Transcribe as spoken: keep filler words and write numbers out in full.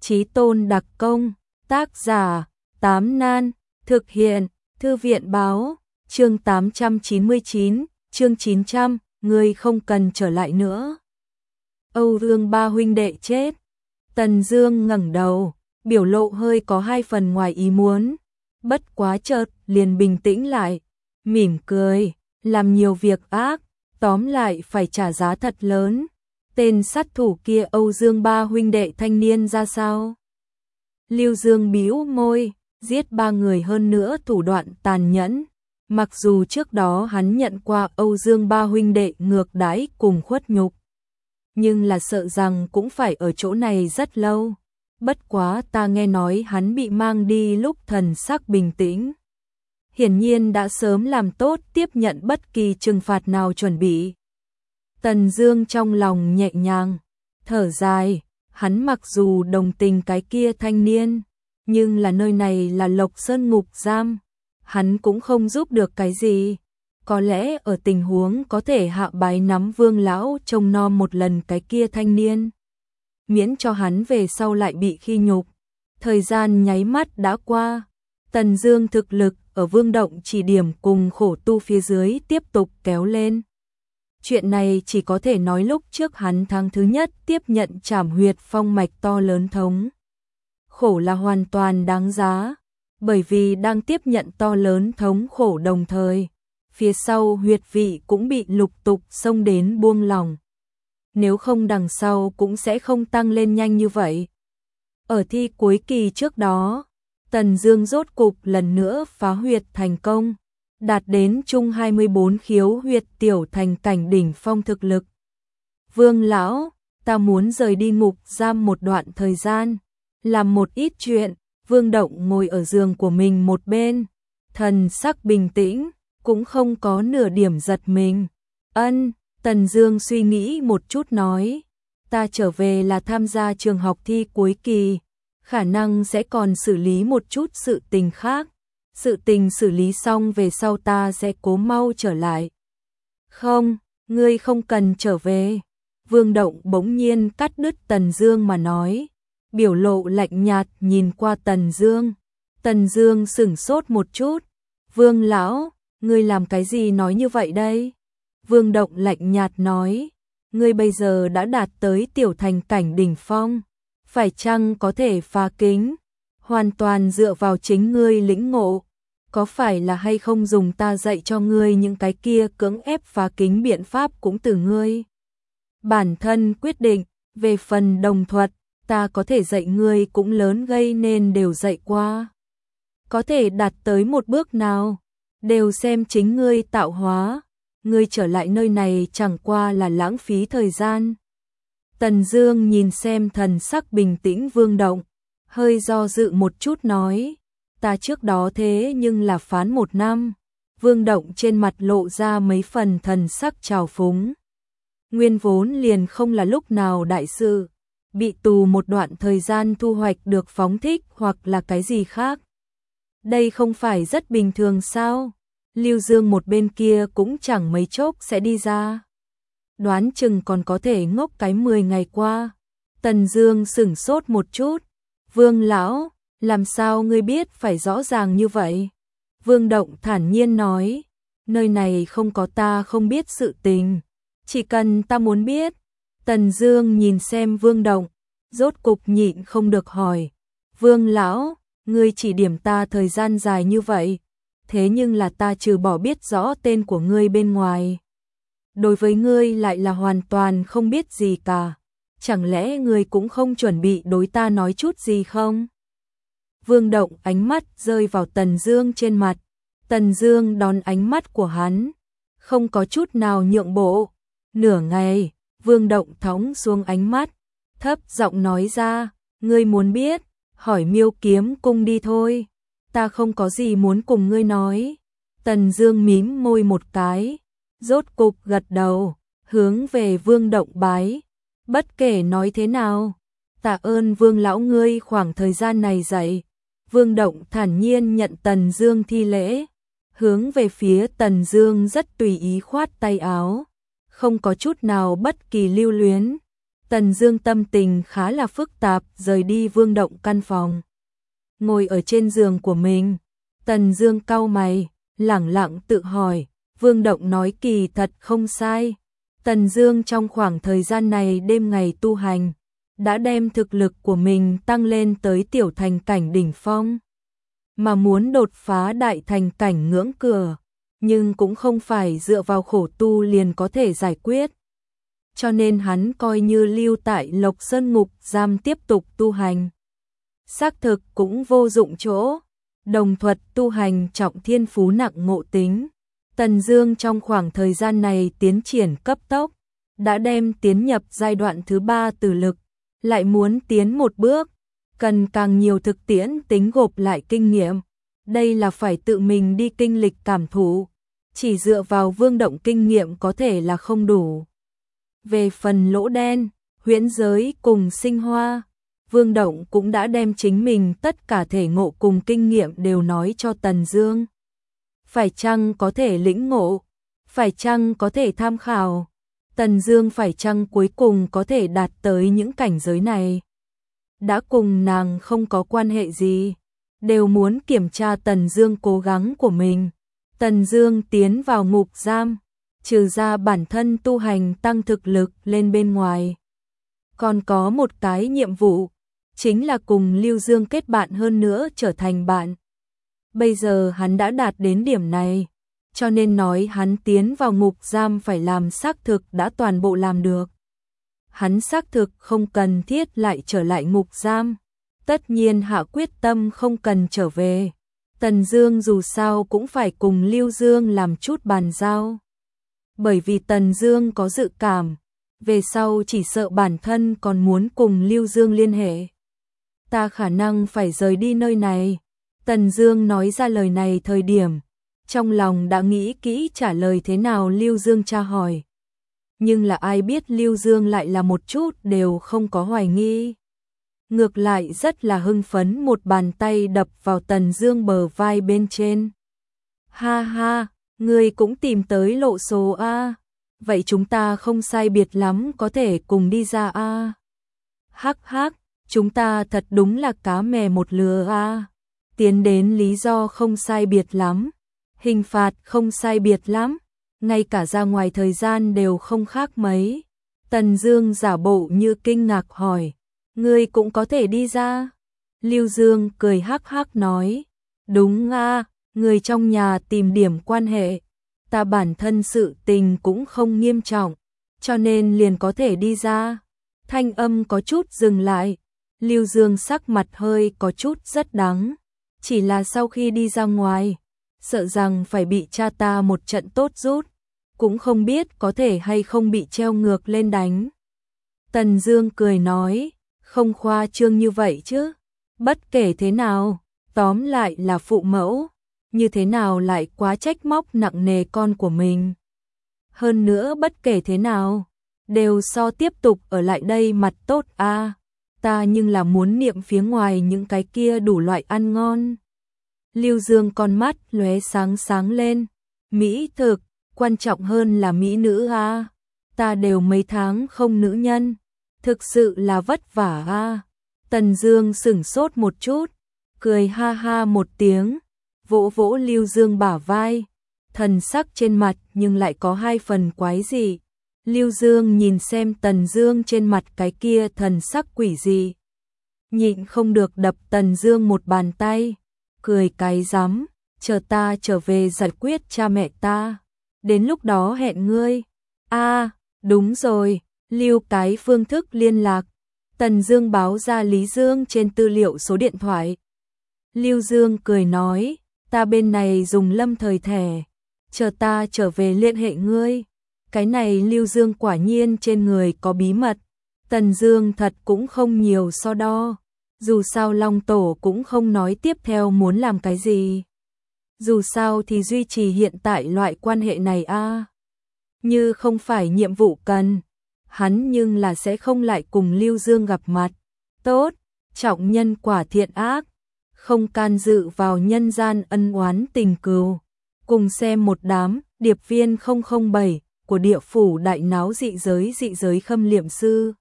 Chí tôn đặc công, tác giả, Tám Nan, thực hiện, Thư viện báo, chương tám trăm chín mươi chín, chương chín trăm, ngươi không cần trở lại nữa. Âu Dương ba huynh đệ chết. Tần Dương ngẩng đầu, biểu lộ hơi có hai phần ngoài ý muốn, bất quá chợt liền bình tĩnh lại, mỉm cười, làm nhiều việc ác, tóm lại phải trả giá thật lớn. Tên sát thủ kia Âu Dương ba huynh đệ thanh niên ra sao? Lưu Dương bĩu môi, giết ba người hơn nữa thủ đoạn tàn nhẫn. Mặc dù trước đó hắn nhận qua Âu Dương ba huynh đệ ngược đãi cùng khuất nhục, nhưng là sợ rằng cũng phải ở chỗ này rất lâu. Bất quá ta nghe nói hắn bị mang đi lúc thần sắc bình tĩnh. Hiển nhiên đã sớm làm tốt tiếp nhận bất kỳ trừng phạt nào chuẩn bị. Tần Dương trong lòng nhẹ nhàng, thở dài, hắn mặc dù đồng tình cái kia thanh niên, nhưng là nơi này là Lộc Sơn ngục giam, hắn cũng không giúp được cái gì. Có lẽ ở tình huống có thể hạ bái nắm Vương lão trông nom một lần cái kia thanh niên, miễn cho hắn về sau lại bị khi nhục. Thời gian nháy mắt đã qua, Tần Dương thực lực ở Vương động chỉ điểm cùng khổ tu phía dưới tiếp tục kéo lên. Chuyện này chỉ có thể nói lúc trước hắn tháng thứ nhất tiếp nhận trảm huyệt phong mạch to lớn thống khổ là hoàn toàn đáng giá, bởi vì đang tiếp nhận to lớn thống khổ đồng thời, phía sau huyệt vị cũng bị lục tục xông đến buông lỏng. Nếu không đằng sau cũng sẽ không tăng lên nhanh như vậy. Ở thi cuối kỳ trước đó, Tần Dương rốt cục lần nữa phá huyệt thành công, đạt đến chung hai mươi bốn khiếu huyệt tiểu thành cảnh đỉnh phong thực lực. Vương lão, ta muốn rời đi ngục giam một đoạn thời gian, làm một ít chuyện. Vương Động ngồi ở giường của mình một bên, thần sắc bình tĩnh, cũng không có nửa điểm giật mình. Ân, Tần Dương suy nghĩ một chút nói, ta trở về là tham gia trường học thi cuối kỳ, khả năng sẽ còn xử lý một chút sự tình khác. Sự tình xử lý xong về sau ta sẽ cố mau trở lại. Không, ngươi không cần trở về. Vương Động bỗng nhiên cắt đứt Tần Dương mà nói, biểu lộ lạnh nhạt nhìn qua Tần Dương. Tần Dương sững sốt một chút. Vương lão, ngươi làm cái gì nói như vậy đây? Vương Động lạnh nhạt nói, ngươi bây giờ đã đạt tới tiểu thành cảnh đỉnh phong, phải chăng có thể phá kính? Hoàn toàn dựa vào chính ngươi lĩnh ngộ. Có phải là hay không dùng ta dạy cho ngươi những cái kia cưỡng ép phá kính biện pháp cũng từ ngươi bản thân quyết định. Về phần đồng thuật, ta có thể dạy ngươi cũng lớn gây nên đều dạy qua. Có thể đạt tới một bước nào, đều xem chính ngươi tạo hóa. Ngươi trở lại nơi này chẳng qua là lãng phí thời gian. Tần Dương nhìn xem thần sắc bình tĩnh Vương Động, hơi do dự một chút nói, ta trước đó thế nhưng là phán một năm. Vương Động trên mặt lộ ra mấy phần thần sắc trào phúng. Nguyên vốn liền không là lúc nào đại sự, bị tù một đoạn thời gian thu hoạch được phóng thích hoặc là cái gì khác. Đây không phải rất bình thường sao? Lưu Dương một bên kia cũng chẳng mấy chốc sẽ đi ra. Đoán chừng còn có thể ngốc cái mười ngày qua. Tần Dương sững sốt một chút. Vương lão, làm sao ngươi biết phải rõ ràng như vậy? Vương Động thản nhiên nói, nơi này không có ta không biết sự tình, chỉ cần ta muốn biết. Tần Dương nhìn xem Vương Động, rốt cục nhịn không được hỏi, Vương lão, ngươi chỉ điểm ta thời gian dài như vậy, thế nhưng là ta trừ bỏ biết rõ tên của ngươi bên ngoài, đối với ngươi lại là hoàn toàn không biết gì cả. Chẳng lẽ ngươi cũng không chuẩn bị đối ta nói chút gì không? Vương Động ánh mắt rơi vào Tần Dương trên mặt. Tần Dương đón ánh mắt của hắn, không có chút nào nhượng bộ. Nửa ngày, Vương Động thõng xuống ánh mắt, thấp giọng nói ra, ngươi muốn biết, hỏi Miêu Kiếm Cung đi thôi. Ta không có gì muốn cùng ngươi nói. Tần Dương mím môi một cái, rốt cục gật đầu, hướng về Vương Động bái. Bất kể nói thế nào, tạ ơn Vương lão ngươi khoảng thời gian này dạy. Vương Động thản nhiên nhận Tần Dương thi lễ, hướng về phía Tần Dương rất tùy ý khoát tay áo, không có chút nào bất kỳ lưu luyến. Tần Dương tâm tình khá là phức tạp, rời đi Vương Động căn phòng. Ngồi ở trên giường của mình, Tần Dương cau mày, lẳng lặng tự hỏi, Vương Động nói kỳ thật không sai. Tần Dương trong khoảng thời gian này đêm ngày tu hành, đã đem thực lực của mình tăng lên tới tiểu thành cảnh đỉnh phong. Mà muốn đột phá đại thành cảnh ngưỡng cửa, nhưng cũng không phải dựa vào khổ tu liền có thể giải quyết. Cho nên hắn coi như lưu tại Lộc Sơn ngục giam tiếp tục tu hành. Xác thực cũng vô dụng chỗ, đồng thuật tu hành trọng thiên phú nặng ngộ tính. Tần Dương trong khoảng thời gian này tiến triển cấp tốc, đã đem tiến nhập giai đoạn thứ ba từ lực, lại muốn tiến một bước, cần càng nhiều thực tiễn tính gộp lại kinh nghiệm. Đây là phải tự mình đi kinh lịch cảm thụ, chỉ dựa vào Vương Động kinh nghiệm có thể là không đủ. Về phần lỗ đen, huyễn giới cùng sinh hoa, Vương Động cũng đã đem chính mình tất cả thể ngộ cùng kinh nghiệm đều nói cho Tần Dương. Phải chăng có thể lĩnh ngộ, phải chăng có thể tham khảo, Tần Dương phải chăng cuối cùng có thể đạt tới những cảnh giới này. Đã cùng nàng không có quan hệ gì, đều muốn kiểm tra Tần Dương cố gắng của mình. Tần Dương tiến vào ngục giam, trừ ra bản thân tu hành tăng thực lực lên bên ngoài, còn có một cái nhiệm vụ, chính là cùng Lưu Dương kết bạn hơn nữa trở thành bạn. Bây giờ hắn đã đạt đến điểm này, cho nên nói hắn tiến vào ngục giam phải làm xác thực đã toàn bộ làm được. Hắn xác thực không cần thiết lại trở lại ngục giam, tất nhiên hạ quyết tâm không cần trở về. Tần Dương dù sao cũng phải cùng Lưu Dương làm chút bàn giao. Bởi vì Tần Dương có dự cảm, về sau chỉ sợ bản thân còn muốn cùng Lưu Dương liên hệ. Ta khả năng phải rời đi nơi này. Tần Dương nói ra lời này thời điểm, trong lòng đã nghĩ kỹ trả lời thế nào Lưu Dương tra hỏi. Nhưng là ai biết Lưu Dương lại là một chút đều không có hoài nghi. Ngược lại rất là hưng phấn, một bàn tay đập vào Tần Dương bờ vai bên trên. Ha ha, ngươi cũng tìm tới lộ số a. Vậy chúng ta không sai biệt lắm có thể cùng đi ra a. Hắc hắc, chúng ta thật đúng là cá mè một lứa a. Tiến đến lý do không sai biệt lắm, hình phạt không sai biệt lắm, ngay cả ra ngoài thời gian đều không khác mấy. Tần Dương giả bộ như kinh ngạc hỏi, ngươi cũng có thể đi ra? Lưu Dương cười hắc hắc nói, đúng a, người trong nhà tìm điểm quan hệ, ta bản thân sự tình cũng không nghiêm trọng, cho nên liền có thể đi ra. Thanh âm có chút dừng lại, Lưu Dương sắc mặt hơi có chút rất đắng, chỉ là sau khi đi ra ngoài, sợ rằng phải bị cha ta một trận tốt rút, cũng không biết có thể hay không bị treo ngược lên đánh. Tần Dương cười nói, không khoa trương như vậy chứ, bất kể thế nào, tóm lại là phụ mẫu, như thế nào lại quá trách móc nặng nề con của mình. Hơn nữa bất kể thế nào, đều so tiếp tục ở lại đây mặt tốt a. Ta nhưng là muốn niệm phía ngoài những cái kia đủ loại ăn ngon. Lưu Dương con mắt lóe sáng sáng lên, mỹ thực, quan trọng hơn là mỹ nữ a. Ta đều mấy tháng không nữ nhân, thực sự là vất vả a. Tần Dương sững sốt một chút, cười ha ha một tiếng, vỗ vỗ Lưu Dương bả vai, thần sắc trên mặt nhưng lại có hai phần quái dị. Lưu Dương nhìn xem Tần Dương trên mặt cái kia thần sắc quỷ dị, nhịn không được đập Tần Dương một bàn tay, cười cái rắm, chờ ta trở về giải quyết cha mẹ ta, đến lúc đó hẹn ngươi. A, à, đúng rồi, lưu cái phương thức liên lạc. Tần Dương báo ra Lý Dương trên tư liệu số điện thoại. Lưu Dương cười nói, ta bên này dùng lâm thời thẻ, chờ ta trở về liên hệ ngươi. Cái này Lưu Dương quả nhiên trên người có bí mật. Tần Dương thật cũng không nhiều so đo, dù sao Long Tổ cũng không nói tiếp theo muốn làm cái gì. Dù sao thì duy trì hiện tại loại quan hệ này a. À. Như không phải nhiệm vụ cần, hắn nhưng là sẽ không lại cùng Lưu Dương gặp mặt. Tốt, trọng nhân quả thiện ác, không can dự vào nhân gian ân oán tình cừu. Cùng xem một đám điệp viên không không bảy của địa phủ đại náo dị giới dị giới khâm liệm sư.